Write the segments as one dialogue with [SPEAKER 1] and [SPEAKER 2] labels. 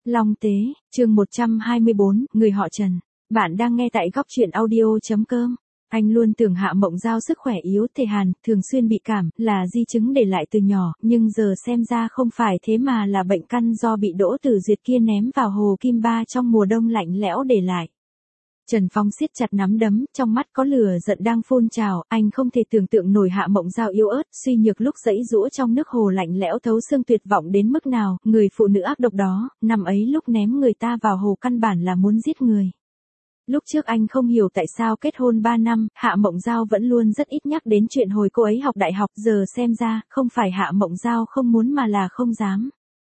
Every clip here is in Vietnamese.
[SPEAKER 1] Long Tế, chương 124, người họ Trần. Bạn đang nghe tại góc truyện audio.com. Anh luôn tưởng Hạ Mộng Giao sức khỏe yếu thể hàn, thường xuyên bị cảm, là di chứng để lại từ nhỏ, nhưng giờ xem ra không phải thế mà là bệnh căn do bị Đỗ Tử Duyệt kia ném vào hồ Kim Ba trong mùa đông lạnh lẽo để lại. Trần Phong siết chặt nắm đấm, trong mắt có lửa giận đang phun trào, anh không thể tưởng tượng nổi Hạ Mộng Giao yếu ớt, suy nhược lúc giãy giụa trong nước hồ lạnh lẽo thấu xương tuyệt vọng đến mức nào, người phụ nữ ác độc đó, năm ấy lúc ném người ta vào hồ căn bản là muốn giết người. Lúc trước anh không hiểu tại sao kết hôn 3 năm, Hạ Mộng Giao vẫn luôn rất ít nhắc đến chuyện hồi cô ấy học đại học, giờ xem ra, không phải Hạ Mộng Giao không muốn mà là không dám.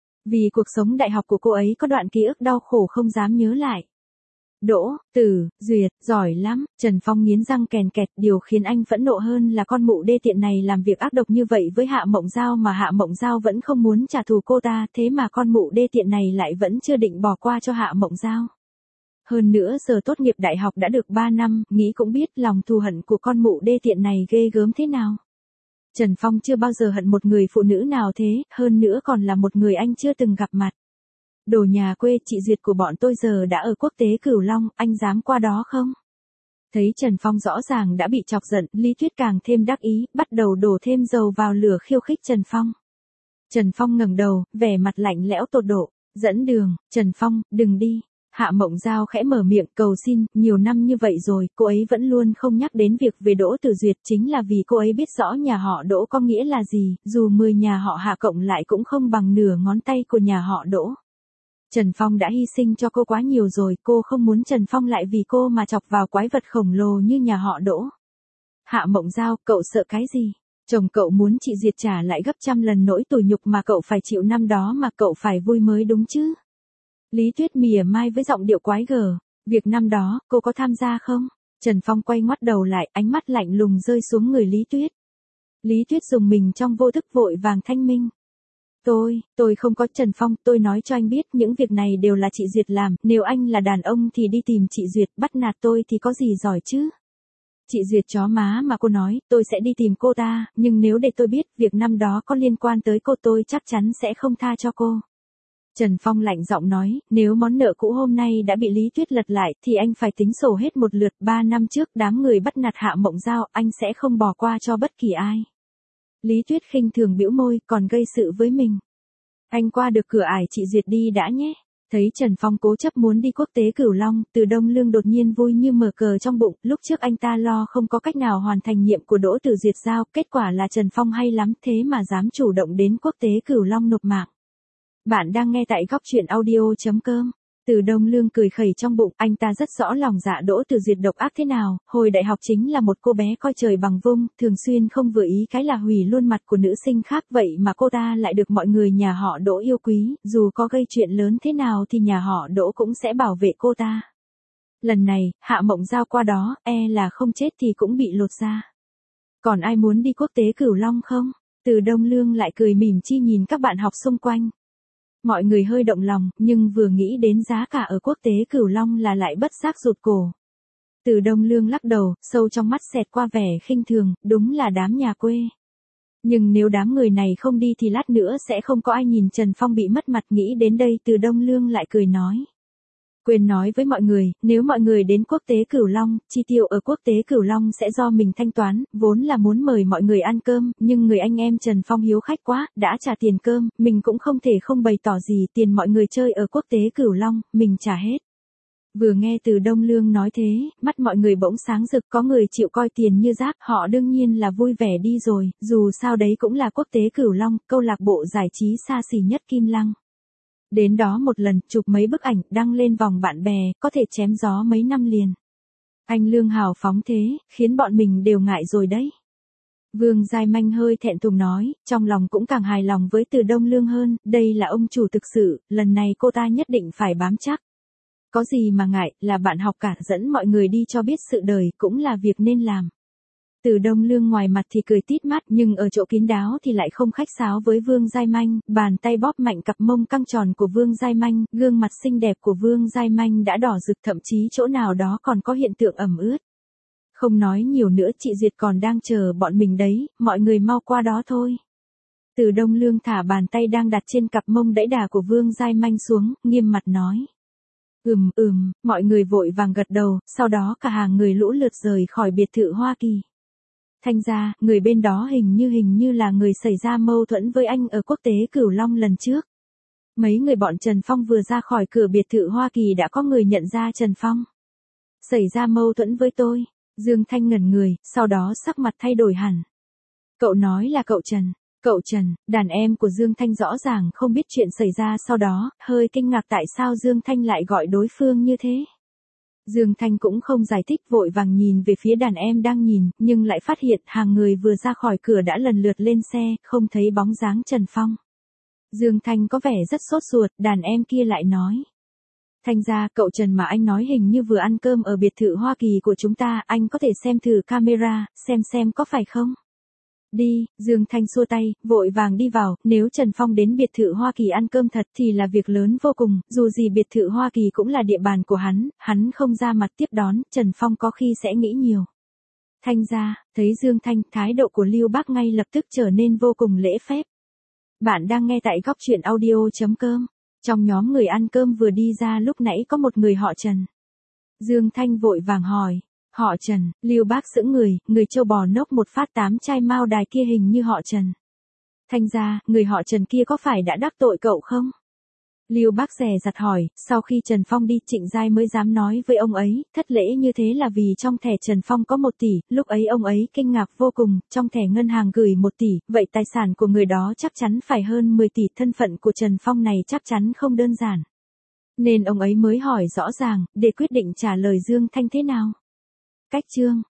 [SPEAKER 1] Vì cuộc sống đại học của cô ấy có đoạn ký ức đau khổ không dám nhớ lại. Đỗ Tử Duyệt, giỏi lắm, Trần Phong nghiến răng kèn kẹt, điều khiến anh phẫn nộ hơn là con mụ đê tiện này làm việc ác độc như vậy với Hạ Mộng Giao mà Hạ Mộng Giao vẫn không muốn trả thù cô ta, thế mà con mụ đê tiện này lại vẫn chưa định bỏ qua cho Hạ Mộng Giao. Hơn nữa giờ tốt nghiệp đại học đã được 3 năm, nghĩ cũng biết lòng thù hận của con mụ đê tiện này ghê gớm thế nào. Trần Phong chưa bao giờ hận một người phụ nữ nào thế, hơn nữa còn là một người anh chưa từng gặp mặt. Đồ nhà quê, chị Duyệt của bọn tôi giờ đã ở quốc tế Cửu Long, anh dám qua đó không? Thấy Trần Phong rõ ràng đã bị chọc giận, Lý Tuyết càng thêm đắc ý, bắt đầu đổ thêm dầu vào lửa khiêu khích Trần Phong. Trần Phong ngẩng đầu, vẻ mặt lạnh lẽo tột độ, dẫn đường, Trần Phong, đừng đi. Hạ Mộng Giao khẽ mở miệng cầu xin, nhiều năm như vậy rồi, cô ấy vẫn luôn không nhắc đến việc về Đỗ Tử Duyệt, chính là vì cô ấy biết rõ nhà họ Đỗ có nghĩa là gì, dù 10 nhà họ Hạ cộng lại cũng không bằng nửa ngón tay của nhà họ Đỗ. Trần Phong đã hy sinh cho cô quá nhiều rồi, cô không muốn Trần Phong lại vì cô mà chọc vào quái vật khổng lồ như nhà họ Đỗ. Hạ Mộng Giao, cậu sợ cái gì? Chồng cậu muốn chị Duyệt trả lại gấp trăm lần nỗi tủi nhục mà cậu phải chịu năm đó mà cậu phải vui mới đúng chứ? Lý Tuyết mỉa mai với giọng điệu quái gở, việc năm đó, cô có tham gia không? Trần Phong quay ngoắt đầu lại, ánh mắt lạnh lùng rơi xuống người Lý Tuyết. Lý Tuyết dùng mình trong vô thức vội vàng thanh minh. Tôi không có. Trần Phong, tôi nói cho anh biết những việc này đều là chị Duyệt làm, nếu anh là đàn ông thì đi tìm chị Duyệt, bắt nạt tôi thì có gì giỏi chứ? Chị Duyệt chó má mà cô nói, tôi sẽ đi tìm cô ta, nhưng nếu để tôi biết việc năm đó có liên quan tới cô tôi chắc chắn sẽ không tha cho cô. Trần Phong lạnh giọng nói, nếu món nợ cũ hôm nay đã bị Lý Tuyết lật lại thì anh phải tính sổ hết một lượt. 3 năm trước đám người bắt nạt Hạ Mộng Giao, anh sẽ không bỏ qua cho bất kỳ ai. Lý Tuyết khinh thường bĩu môi, còn gây sự với mình. Anh qua được cửa ải chị Duyệt đi đã nhé. Thấy Trần Phong cố chấp muốn đi quốc tế Cửu Long, Từ Đông Lương đột nhiên vui như mở cờ trong bụng, lúc trước anh ta lo không có cách nào hoàn thành nhiệm của Đỗ Tử Duyệt giao, kết quả là Trần Phong hay lắm thế mà dám chủ động đến quốc tế Cửu Long nộp mạng. Bạn đang nghe tại góc truyện audio.com. Từ Đông Lương cười khẩy trong bụng, anh ta rất rõ lòng dạ Đỗ Tử Duyệt độc ác thế nào, hồi đại học chính là một cô bé coi trời bằng vung, thường xuyên không vừa ý cái là hủy luôn mặt của nữ sinh khác, vậy mà cô ta lại được mọi người nhà họ Đỗ yêu quý, dù có gây chuyện lớn thế nào thì nhà họ Đỗ cũng sẽ bảo vệ cô ta. Lần này, Hạ Mộng Giao qua đó, là không chết thì cũng bị lột da. Còn ai muốn đi quốc tế Cửu Long không? Từ Đông Lương lại cười mỉm chi nhìn các bạn học xung quanh. Mọi người hơi động lòng, nhưng vừa nghĩ đến giá cả ở quốc tế Cửu Long là lại bất giác rụt cổ. Từ Đông Lương lắc đầu, sâu trong mắt xẹt qua vẻ khinh thường, đúng là đám nhà quê. Nhưng nếu đám người này không đi thì lát nữa sẽ không có ai nhìn Trần Phong bị mất mặt, nghĩ đến đây Từ Đông Lương lại cười nói. Quên nói với mọi người, nếu mọi người đến quốc tế Cửu Long, chi tiêu ở quốc tế Cửu Long sẽ do mình thanh toán, vốn là muốn mời mọi người ăn cơm, nhưng người anh em Trần Phong hiếu khách quá, đã trả tiền cơm, mình cũng không thể không bày tỏ gì, tiền mọi người chơi ở quốc tế Cửu Long, mình trả hết. Vừa nghe Từ Đông Lương nói thế, mắt mọi người bỗng sáng rực, có người chịu coi tiền như rác, họ đương nhiên là vui vẻ đi rồi, dù sao đấy cũng là quốc tế Cửu Long, câu lạc bộ giải trí xa xỉ nhất Kim Lăng. Đến đó một lần, chụp mấy bức ảnh, đăng lên vòng bạn bè, có thể chém gió mấy năm liền. Anh Lương hào phóng thế, khiến bọn mình đều ngại rồi đấy. Vương Giai Manh hơi thẹn thùng nói, trong lòng cũng càng hài lòng với Từ Đông Lương hơn, đây là ông chủ thực sự, lần này cô ta nhất định phải bám chắc. Có gì mà ngại, là bạn học cả, dẫn mọi người đi cho biết sự đời, cũng là việc nên làm. Từ Đông Lương ngoài mặt thì cười tít mắt, nhưng ở chỗ kín đáo thì lại không khách sáo với Vương Giai Manh, bàn tay bóp mạnh cặp mông căng tròn của Vương Giai Manh, gương mặt xinh đẹp của Vương Giai Manh đã đỏ rực, thậm chí chỗ nào đó còn có hiện tượng ẩm ướt. Không nói nhiều nữa, chị Duyệt còn đang chờ bọn mình đấy, mọi người mau qua đó thôi. Từ Đông Lương thả bàn tay đang đặt trên cặp mông đẫy đà của Vương Giai Manh xuống, nghiêm mặt nói. Mọi người vội vàng gật đầu, sau đó cả hàng người lũ lượt rời khỏi biệt thự Hoa Kỳ. Thanh ra, người bên đó hình như là người xảy ra mâu thuẫn với anh ở quốc tế Cửu Long lần trước. Mấy người bọn Trần Phong vừa ra khỏi cửa biệt thự Hoa Kỳ đã có người nhận ra Trần Phong. Xảy ra mâu thuẫn với tôi. Dương Thanh ngẩn người, sau đó sắc mặt thay đổi hẳn. Cậu nói là cậu Trần. Cậu Trần, đàn em của Dương Thanh rõ ràng không biết chuyện xảy ra sau đó, hơi kinh ngạc tại sao Dương Thanh lại gọi đối phương như thế. Dương Thanh cũng không giải thích, vội vàng nhìn về phía đàn em đang nhìn, nhưng lại phát hiện hàng người vừa ra khỏi cửa đã lần lượt lên xe, không thấy bóng dáng Trần Phong. Dương Thanh có vẻ rất sốt ruột, đàn em kia lại nói. Thanh ra, cậu Trần mà anh nói hình như vừa ăn cơm ở biệt thự Hoa Kỳ của chúng ta, anh có thể xem thử camera, xem có phải không? Đi, Dương Thanh xua tay, vội vàng đi vào, nếu Trần Phong đến biệt thự Hoa Kỳ ăn cơm thật thì là việc lớn vô cùng, dù gì biệt thự Hoa Kỳ cũng là địa bàn của hắn không ra mặt tiếp đón, Trần Phong có khi sẽ nghĩ nhiều. Thanh ra, thấy Dương Thanh, thái độ của Lưu Bác ngay lập tức trở nên vô cùng lễ phép. Bạn đang nghe tại góc truyện audio.com. Trong nhóm người ăn cơm vừa đi ra lúc nãy có một người họ Trần. Dương Thanh vội vàng hỏi. Họ Trần, Lưu Bác sững người châu bò nốc một phát 8 chai mao đài kia hình như họ Trần. Thanh ra, người họ Trần kia có phải đã đắc tội cậu không? Lưu Bác dè dặt hỏi, sau khi Trần Phong đi Trịnh Giai mới dám nói với ông ấy, thất lễ như thế là vì trong thẻ Trần Phong có 1 tỷ, lúc ấy ông ấy kinh ngạc vô cùng, trong thẻ ngân hàng gửi 1 tỷ, vậy tài sản của người đó chắc chắn phải hơn 10 tỷ, thân phận của Trần Phong này chắc chắn không đơn giản. Nên ông ấy mới hỏi rõ ràng, để quyết định trả lời Dương Thanh thế nào. Cách chương